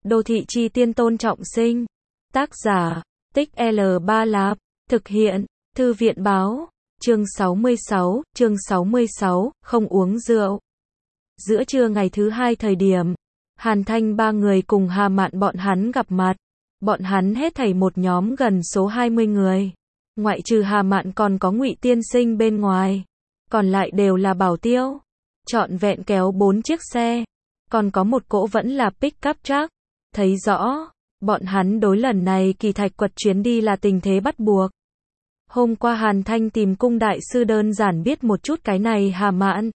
Đô thị chi tiên Tôn Trọng Sinh. Tác giả, Tích L3 Lạp. Thực hiện, Thư viện báo. Chương 66, không uống rượu. Giữa trưa ngày thứ hai thời điểm, Hàn Thanh ba người cùng Hà Mạn bọn hắn gặp mặt. Bọn hắn hết thảy một nhóm gần số 20 người. Ngoại trừ Hà Mạn còn có Ngụy Tiên Sinh bên ngoài. Còn lại đều là bảo tiêu. Trọn vẹn kéo 4 chiếc xe. Còn có một cỗ vẫn là pick-up truck. Thấy rõ, bọn hắn đối lần này kỳ thạch quật chuyến đi là tình thế bắt buộc. Hôm qua Hàn Thanh tìm cung đại sư đơn giản biết một chút cái này Hà Mạn.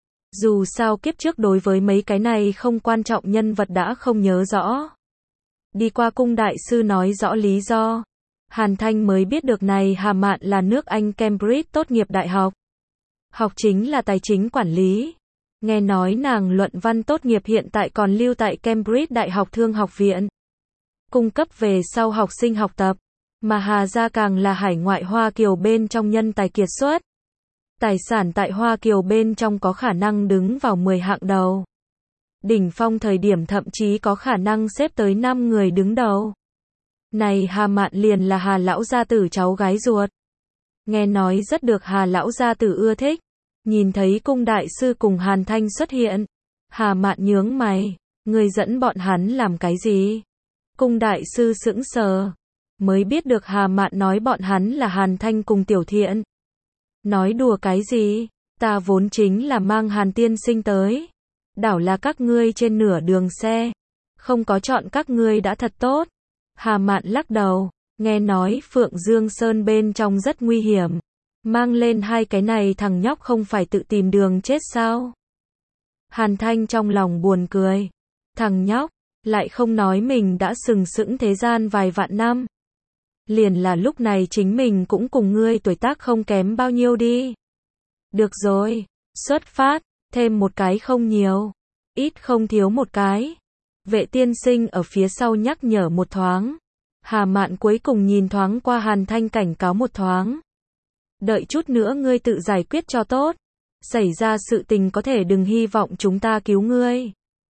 Dù sao kiếp trước đối với mấy cái này không quan trọng nhân vật đã không nhớ rõ. Đi qua cung đại sư nói rõ lý do. Hàn Thanh mới biết được này Hà Mạn là nước Anh Cambridge tốt nghiệp đại học. Học chính là tài chính quản lý. Nghe nói nàng luận văn tốt nghiệp hiện tại còn lưu tại Cambridge Đại học Thương học viện. Cung cấp về sau học sinh học tập. Mà Hà gia càng là hải ngoại Hoa Kiều bên trong nhân tài kiệt xuất. Tài sản tại Hoa Kiều bên trong có khả năng đứng vào 10 hạng đầu. Đỉnh phong thời điểm thậm chí có khả năng xếp tới 5 người đứng đầu. Này Hà Mạn liền là Hà lão gia tử cháu gái ruột. Nghe nói rất được Hà lão gia tử ưa thích. Nhìn thấy cung đại sư cùng Hàn Thanh xuất hiện. Hà Mạn nhướng mày. Người dẫn bọn hắn làm cái gì? Cung đại sư sững sờ. Mới biết được Hà Mạn nói bọn hắn là Hàn Thanh cùng Tiểu Thiện. Nói đùa cái gì? Ta vốn chính là mang Hàn tiên sinh tới. Đảo là các ngươi trên nửa đường xe. Không có chọn các ngươi đã thật tốt. Hà Mạn lắc đầu. Nghe nói Phượng Dương Sơn bên trong rất nguy hiểm. Mang lên hai cái này thằng nhóc không phải tự tìm đường chết sao? Hàn Thanh trong lòng buồn cười. Thằng nhóc, lại không nói mình đã sừng sững thế gian vài vạn năm. Liền là lúc này chính mình cũng cùng ngươi tuổi tác không kém bao nhiêu đi. Được rồi, xuất phát, thêm một cái không nhiều. Ít không thiếu một cái. Vệ tiên sinh ở phía sau nhắc nhở một thoáng. Hà Mạn cuối cùng nhìn thoáng qua Hàn Thanh cảnh cáo một thoáng. Đợi chút nữa ngươi tự giải quyết cho tốt. Xảy ra sự tình có thể đừng hy vọng chúng ta cứu ngươi.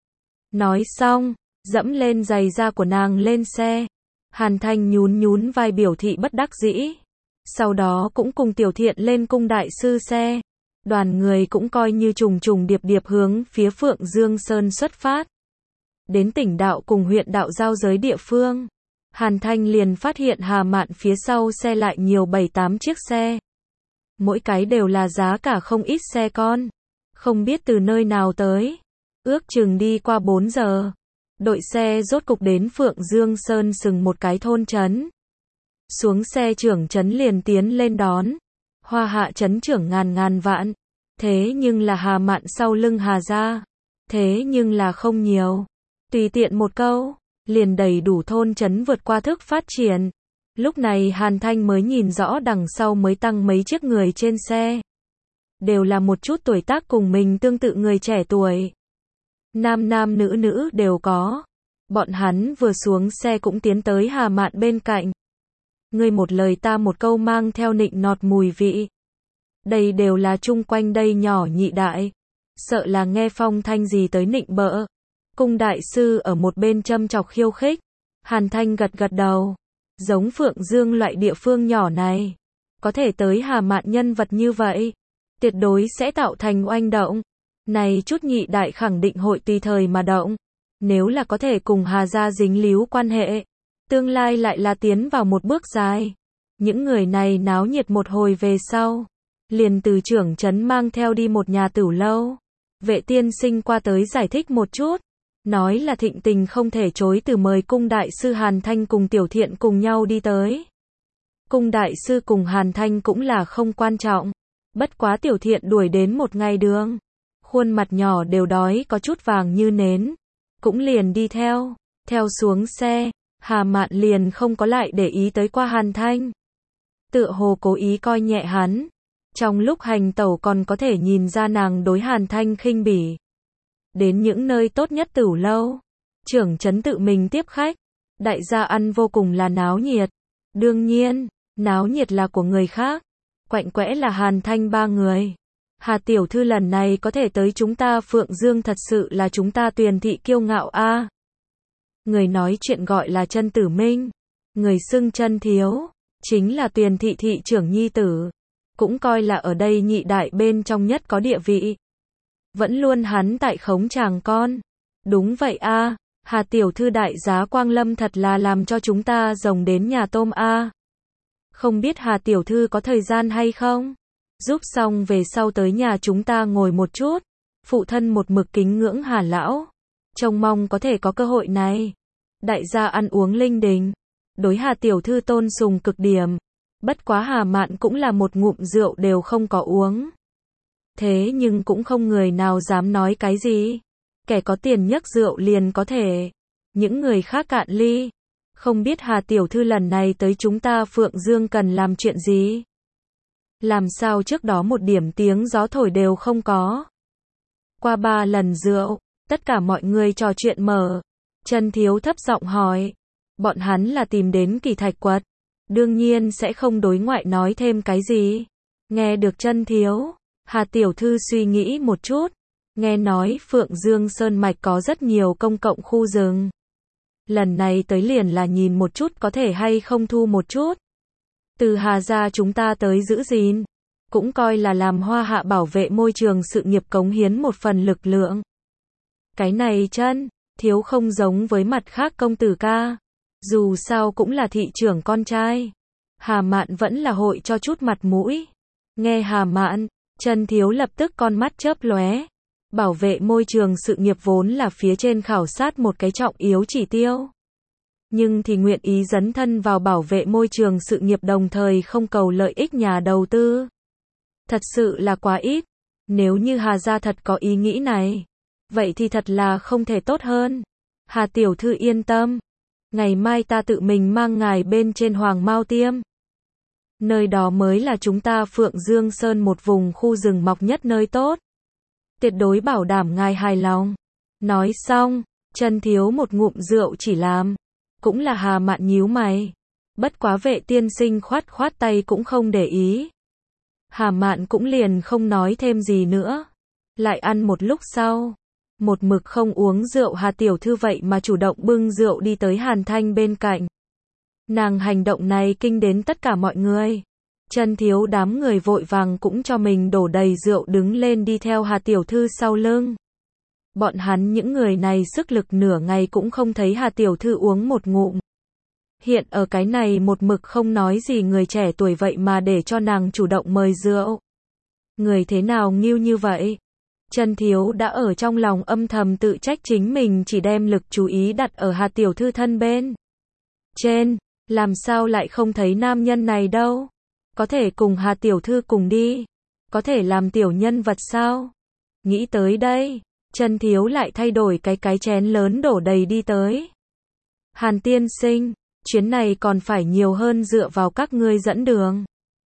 Nói xong, dẫm lên giày da của nàng lên xe. Hàn Thanh nhún vai biểu thị bất đắc dĩ. Sau đó cũng cùng Tiểu Thiện lên cung đại sư xe. Đoàn người cũng coi như trùng điệp hướng phía Phượng Dương Sơn xuất phát. Đến tỉnh đạo cùng huyện đạo giao giới địa phương. Hàn Thanh liền phát hiện Hà Mạn phía sau xe lại nhiều 7-8 chiếc xe. Mỗi cái đều là giá cả không ít xe con. Không biết từ nơi nào tới. Ước chừng đi qua 4 giờ. Đội xe rốt cục đến Phượng Dương Sơn sừng một cái thôn trấn. Xuống xe trưởng trấn liền tiến lên đón. Hoa hạ trấn trưởng ngàn vạn. Thế nhưng là Hà Mạn sau lưng Hà gia. Thế nhưng là không nhiều. Tùy tiện một câu, liền đầy đủ thôn trấn vượt qua thức phát triển. Lúc này Hàn Thanh mới nhìn rõ đằng sau mới tăng mấy chiếc người trên xe. Đều là một chút tuổi tác cùng mình tương tự người trẻ tuổi. Nam nữ đều có. Bọn hắn vừa xuống xe cũng tiến tới Hà Mạn bên cạnh. Ngươi một lời ta một câu mang theo nịnh nọt mùi vị. Đây đều là chung quanh đây nhỏ nhị đại. Sợ là nghe phong thanh gì tới nịnh bợ. Cung đại sư ở một bên châm chọc khiêu khích. Hàn Thanh gật đầu. Giống Phượng Dương loại địa phương nhỏ này. Có thể tới Hà Mạn nhân vật như vậy. Tuyệt đối sẽ tạo thành oanh động. Này chút nhị đại khẳng định hội tùy thời mà động. Nếu là có thể cùng Hà gia dính líu quan hệ. Tương lai lại là tiến vào một bước dài. Những người này náo nhiệt một hồi về sau. Liền từ trưởng trấn mang theo đi một nhà tửu lâu. Vệ tiên sinh qua tới giải thích một chút. Nói là thịnh tình không thể chối từ mời cung đại sư Hàn Thanh cùng Tiểu Thiện cùng nhau đi tới. Cung đại sư cùng Hàn Thanh cũng là không quan trọng. Bất quá Tiểu Thiện đuổi đến một ngày đường. Khuôn mặt nhỏ đều đói có chút vàng như nến. Cũng liền đi theo. Theo xuống xe, Hà Mạn liền không có lại để ý tới qua Hàn Thanh. Tựa hồ cố ý coi nhẹ hắn. Trong lúc hành tẩu còn có thể nhìn ra nàng đối Hàn Thanh khinh bỉ. Đến những nơi tốt nhất tửu lâu. Trưởng trấn tự mình tiếp khách. Đại gia ăn vô cùng là náo nhiệt. Đương nhiên, náo nhiệt là của người khác. Quạnh quẽ là Hàn Thanh ba người. Hà tiểu thư lần này có thể tới chúng ta Phượng Dương thật sự là chúng ta Tuyền thị kiêu ngạo a. Người nói chuyện gọi là Chân Tử Minh, người xưng Chân Thiếu, chính là Tuyền thị thị trưởng nhi tử, cũng coi là ở đây nhị đại bên trong nhất có địa vị. Vẫn luôn hắn tại khống chàng con. Đúng vậy a, Hà tiểu thư đại giá quang lâm thật là làm cho chúng ta rồng đến nhà tôm a. Không biết Hà tiểu thư có thời gian hay không? Giúp xong về sau tới nhà chúng ta ngồi một chút. Phụ thân một mực kính ngưỡng Hà lão, trông mong có thể có cơ hội này. Đại gia ăn uống linh đình, đối Hà tiểu thư tôn sùng cực điểm. Bất quá Hà Mạn cũng là một ngụm rượu đều không có uống. Thế nhưng cũng không người nào dám nói cái gì. Kẻ có tiền nhấc rượu liền có thể. Những người khác cạn ly. Không biết Hà tiểu thư lần này tới chúng ta Phượng Dương cần làm chuyện gì? Làm sao trước đó một điểm tiếng gió thổi đều không có? Qua 3 lần rượu, tất cả mọi người trò chuyện mở. Chân Thiếu thấp giọng hỏi. Bọn hắn là tìm đến Kỳ Thạch Quật. Đương nhiên sẽ không đối ngoại nói thêm cái gì. Nghe được Chân Thiếu, Hà tiểu thư suy nghĩ một chút. Nghe nói Phượng Dương Sơn Mạch có rất nhiều công cộng khu rừng. Lần này tới liền là nhìn một chút có thể hay không thu một chút. Từ Hà gia chúng ta tới giữ gìn, cũng coi là làm Hoa Hạ bảo vệ môi trường sự nghiệp cống hiến một phần lực lượng. Cái này Chân Thiếu không giống với mặt khác công tử ca. Dù sao cũng là thị trưởng con trai. Hà Mạn vẫn là hội cho chút mặt mũi. Nghe Hà Mạn, Chân Thiếu lập tức con mắt chớp lóe. Bảo vệ môi trường sự nghiệp vốn là phía trên khảo sát một cái trọng yếu chỉ tiêu. Nhưng thì nguyện ý dấn thân vào bảo vệ môi trường sự nghiệp đồng thời không cầu lợi ích nhà đầu tư. Thật sự là quá ít. Nếu như Hà gia thật có ý nghĩ này, vậy thì thật là không thể tốt hơn. Hà tiểu thư yên tâm. Ngày mai ta tự mình mang ngài bên trên Hoàng Mao Tiêm. Nơi đó mới là chúng ta Phượng Dương Sơn một vùng khu rừng mọc nhất nơi tốt. Tuyệt đối bảo đảm ngài hài lòng. Nói xong, Chân Thiếu một ngụm rượu chỉ làm. Cũng là Hà Mạn nhíu mày. Bất quá Vệ tiên sinh khoát khoát tay cũng không để ý. Hà Mạn cũng liền không nói thêm gì nữa. Lại ăn một lúc sau. Một mực không uống rượu Hà tiểu thư vậy mà chủ động bưng rượu đi tới Hàn Thanh bên cạnh. Nàng hành động này kinh đến tất cả mọi người. Chân Thiếu đám người vội vàng cũng cho mình đổ đầy rượu đứng lên đi theo Hà tiểu thư sau lưng. Bọn hắn những người này sức lực nửa ngày cũng không thấy Hà tiểu thư uống một ngụm. Hiện ở cái này một mực không nói gì người trẻ tuổi vậy mà để cho nàng chủ động mời rượu. Người thế nào nghêu như vậy? Chân Thiếu đã ở trong lòng âm thầm tự trách chính mình chỉ đem lực chú ý đặt ở Hà tiểu thư thân bên. Trên, làm sao lại không thấy nam nhân này đâu? Có thể cùng Hà tiểu thư cùng đi. Có thể làm tiểu nhân vật sao? Nghĩ tới đây, Chân Thiếu lại thay đổi cái chén lớn đổ đầy đi tới. Hàn tiên sinh, chuyến này còn phải nhiều hơn dựa vào các ngươi dẫn đường.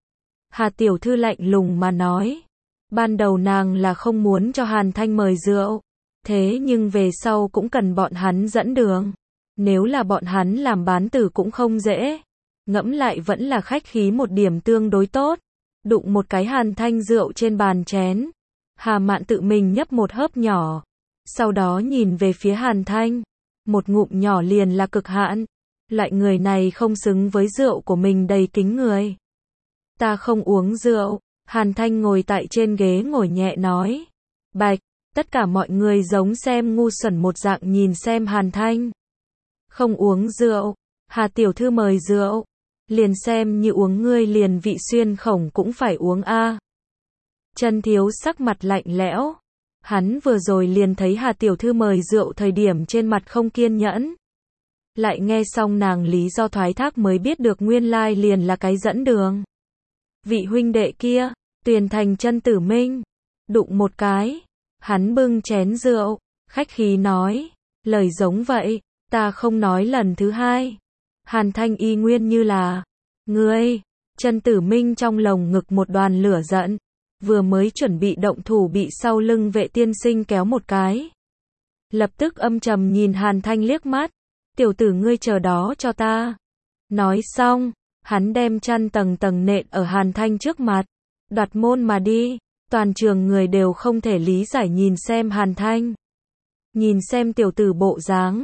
Hà tiểu thư lạnh lùng mà nói. Ban đầu nàng là không muốn cho Hàn Thanh mời rượu. Thế nhưng về sau cũng cần bọn hắn dẫn đường. Nếu là bọn hắn làm bán tử cũng không dễ. Ngẫm lại vẫn là khách khí một điểm tương đối tốt. Đụng một cái Hàn Thanh rượu trên bàn chén. Hà Mạn tự mình nhấp một hớp nhỏ. Sau đó nhìn về phía Hàn Thanh. Một ngụm nhỏ liền là cực hạn. Loại người này không xứng với rượu của mình đầy kính người. Ta không uống rượu. Hàn Thanh ngồi tại trên ghế ngồi nhẹ nói. Bạch, tất cả mọi người giống xem ngu xuẩn một dạng nhìn xem Hàn Thanh. Không uống rượu. Hà tiểu thư mời rượu. Liền xem như uống ngươi liền vị xuyên khổng cũng phải uống a. Chân Thiếu sắc mặt lạnh lẽo. Hắn vừa rồi liền thấy Hà tiểu thư mời rượu thời điểm trên mặt không kiên nhẫn. Lại nghe xong nàng lý do thoái thác mới biết được nguyên lai liền là cái dẫn đường. Vị huynh đệ kia, Tuyền Thành Chân Tử Minh, đụng một cái, hắn bưng chén rượu, khách khí nói, lời giống vậy, ta không nói lần thứ hai. Hàn Thanh y nguyên như là, ngươi, Chân Tử Minh trong lồng ngực một đoàn lửa giận, vừa mới chuẩn bị động thủ bị sau lưng Vệ tiên sinh kéo một cái. Lập tức âm trầm nhìn Hàn Thanh liếc mắt, tiểu tử ngươi chờ đó cho ta. Nói xong, hắn đem chăn tầng tầng nện ở Hàn Thanh trước mặt, đoạt môn mà đi. Toàn trường người đều không thể lý giải nhìn xem Hàn Thanh. Nhìn xem tiểu tử bộ dáng,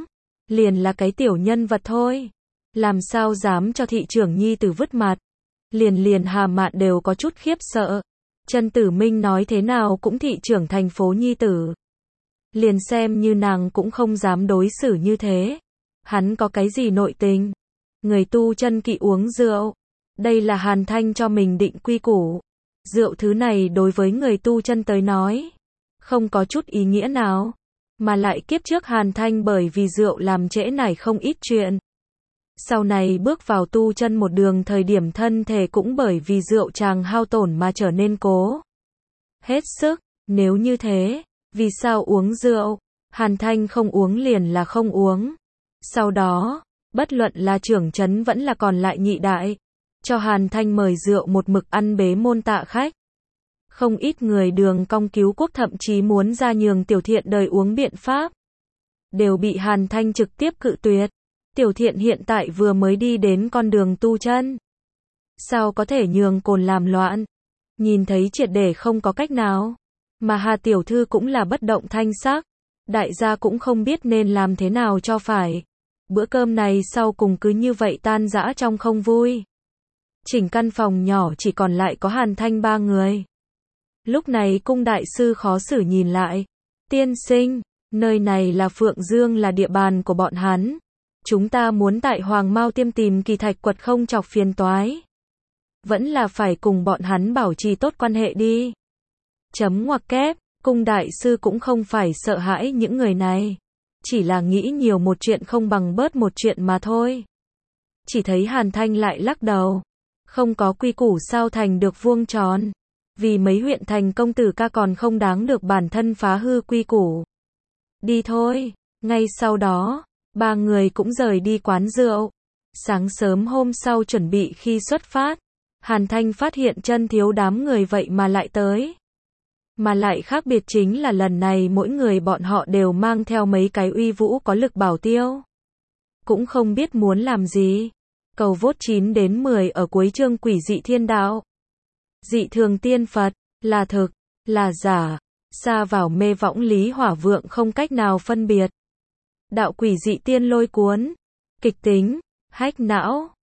liền là cái tiểu nhân vật thôi. Làm sao dám cho thị trưởng nhi tử vứt mặt. Liền Hà Mạn đều có chút khiếp sợ. Chân Tử Minh nói thế nào cũng thị trưởng thành phố nhi tử. Liền xem như nàng cũng không dám đối xử như thế. Hắn có cái gì nội tình? Người tu chân kỵ uống rượu. Đây là Hàn Thanh cho mình định quy củ. Rượu thứ này đối với người tu chân tới nói, không có chút ý nghĩa nào. Mà lại kiếp trước Hàn Thanh bởi vì rượu làm trễ nải không ít chuyện. Sau này bước vào tu chân một đường thời điểm thân thể cũng bởi vì rượu chàng hao tổn mà trở nên cố hết sức. Nếu như thế, vì sao uống rượu? Hàn Thanh không uống liền là không uống. Sau đó, bất luận là trưởng trấn vẫn là còn lại nhị đại, cho Hàn Thanh mời rượu một mực ăn bế môn tạ khách. Không ít người đường cong cứu quốc thậm chí muốn ra nhường Tiểu Thiện đời uống biện pháp, đều bị Hàn Thanh trực tiếp cự tuyệt. Tiểu Thiện hiện tại vừa mới đi đến con đường tu chân, sao có thể nhường cồn làm loạn? Nhìn thấy triệt để không có cách nào, mà Hà tiểu thư cũng là bất động thanh sắc, đại gia cũng không biết nên làm thế nào cho phải. Bữa cơm này sau cùng cứ như vậy tan rã trong không vui. Chỉnh căn phòng nhỏ chỉ còn lại có Hàn Thanh ba người. Lúc này cung đại sư khó xử nhìn lại. Tiên sinh, nơi này là Phượng Dương, là địa bàn của bọn hắn. Chúng ta muốn tại Hoàng Mao Tiêm tìm kỳ thạch quật không chọc phiền toái. Vẫn là phải cùng bọn hắn bảo trì tốt quan hệ đi. Chấm ngoặc kép, cung đại sư cũng không phải sợ hãi những người này. Chỉ là nghĩ nhiều một chuyện không bằng bớt một chuyện mà thôi. Chỉ thấy Hàn Thanh lại lắc đầu. Không có quy củ sao thành được vuông tròn. Vì mấy huyện thành công tử ca còn không đáng được bản thân phá hư quy củ. Đi thôi. Ngay sau đó, ba người cũng rời đi quán rượu. Sáng sớm hôm sau chuẩn bị khi xuất phát, Hàn Thanh phát hiện chân thiếu đám người vậy mà lại tới. Mà lại khác biệt chính là lần này mỗi người bọn họ đều mang theo mấy cái uy vũ có lực bảo tiêu. Cũng không biết muốn làm gì. Cầu vote 9 đến 10 ở cuối chương Quỷ dị thiên đạo. Dị thường tiên Phật, là thực, là giả, xa vào mê võng lý hỏa vượng không cách nào phân biệt. Đạo quỷ dị tiên lôi cuốn, kịch tính, hách não.